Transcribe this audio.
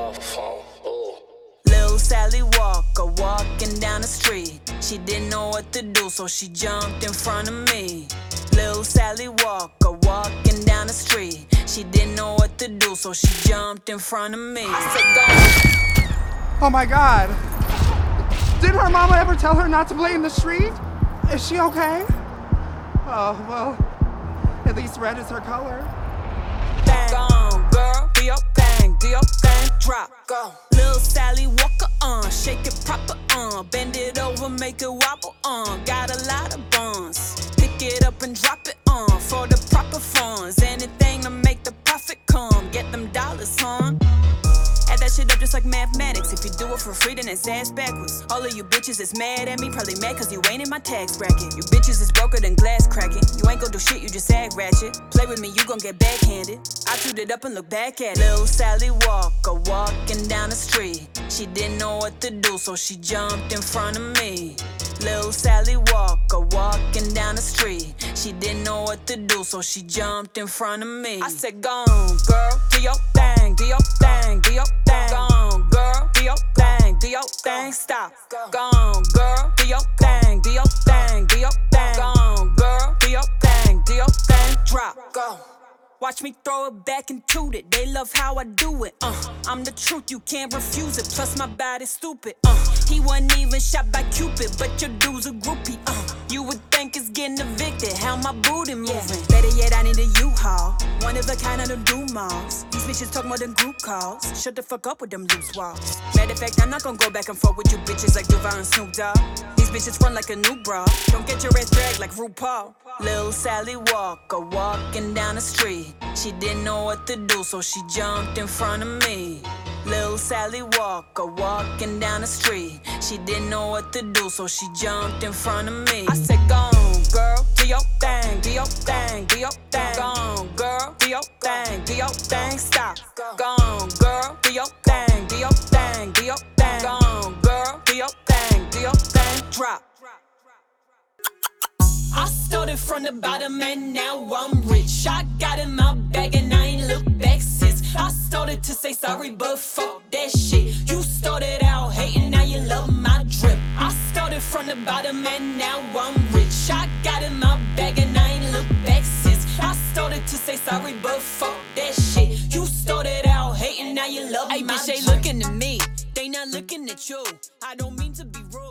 off the phone. Ooh. Lil' Sally Walker walking down the street. She didn't know what to do, so she jumped in front of me. Lil' Sally Walker walking down the street. She didn't know what to do, so she jumped in front of me. I said, go. Oh my God. Didn't her mama ever tell her not to play in the street? Is she okay? Oh, well, at least red is her color. Bang, gone, girl, do your thing, drop, go. Lil' Sally Walker, shake it proper, bend it over, make it wobble, got a lot of buns. Pick it up and drop it, for the proper funds. Anything to make the profit come, get them dollars, Add that shit up just like mathematics. If you do it for free, then it's ass backwards. All of you bitches is mad at me, probably mad cause you ain't in my tax bracket. You bitches is broker than glass cracking. You ain't gon' do shit, you just act ratchet. Play with me, you gon' get backhanded. I chewed it up and look back at it. Lil' Sally Walker walking down the street. She didn't know what to do, so she jumped in front of me. Lil' Sally Walker walking down the street. She didn't know what to do, so she jumped in front of me. I said, go on, girl, do your thing, do your thing, do your thing. Go on, girl, do your thing, do your thing, stop. Go on, girl, do your thing, do your thing, do your thing. Go on, girl, do your thing, drop. Go. Watch me throw it back and toot it. They love how I do it. I'm the truth, you can't refuse it. Plus my body's stupid. He wasn't even shot by Cupid, but your dude's a groupie. You would think it's getting evicted. How my booty moving? Better yet, I need a U-Haul. One of a kind of them do-malls. These bitches talk more than group calls. Shut the fuck up with them loose walls. Matter of fact, I'm not gonna go back and forth with you bitches like Duval and Snoop Dogg. These bitches run like a new bra. Don't get your ass dragged like RuPaul. Lil' Sally Walker walking down the street. She didn't know what to do, so she jumped in front of me. Lil' Sally Walker walking down the street. She didn't know what to do, so she jumped in front of me. I said, go on, girl, do your thing, do your thing, do your thing. Go on, girl, do your thing, do your thing, stop. Go on, girl, do your thing, do your thing, do your thing. Go on, girl, do your thing, drop. I started from the bottom and now I'm rich. I got in my bag and I ain't looked back since. I started to say sorry, but fuck that shit. You started out hating, now you love my drip. I started from the bottom and now I'm rich. I got in my bag and I ain't looked back since. I started to say sorry, but fuck that shit. You started out hating, now you love my drip. Hey, bitch, they looking at me, they not looking at you. I don't mean to be rude.